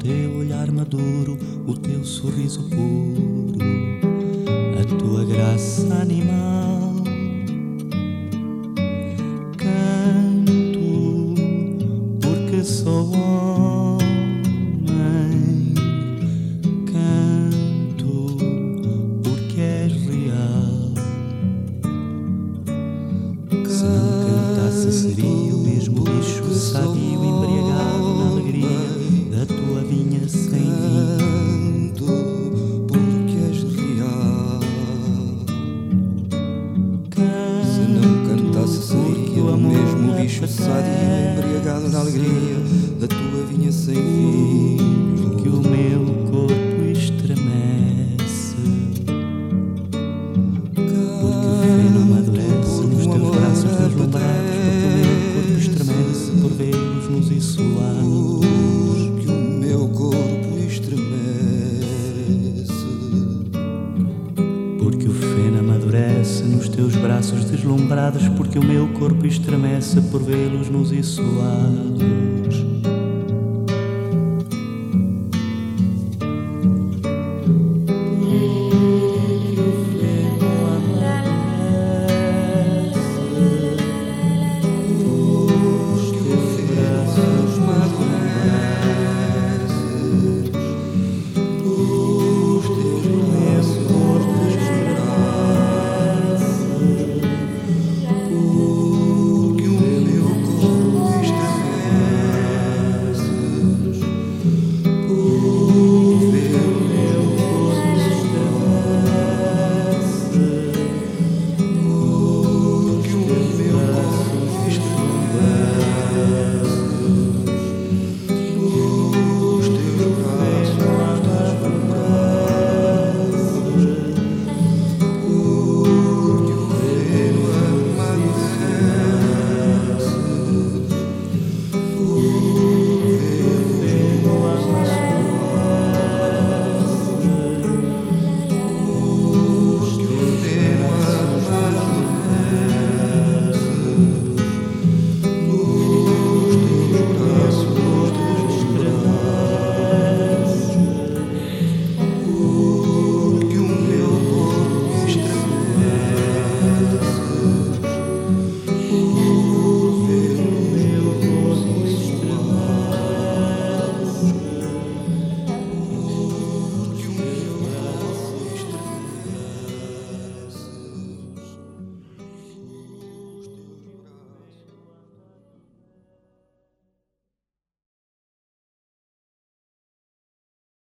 teu olhar maduro, o teu sorriso puro, a tua graça animal. Canto porque sou homem, canto porque és real. Se não cantasse seria o mesmo bicho sadio, embriagado na alegria da tua vinha sem vinho. Canto porque és real. Se não cantasse seria o mesmo bicho sadio, embriagado na alegria da tua vinha sem vinho. Que o meu corpo estremece, porque o feno amadurece nos teus braços deslumbrados, porque o meu corpo estremece por vê-los e suados. Que o meu corpo estremece, porque o feno amadurece nos teus braços deslumbrados, porque o meu corpo estremece por vê-los nus e suados.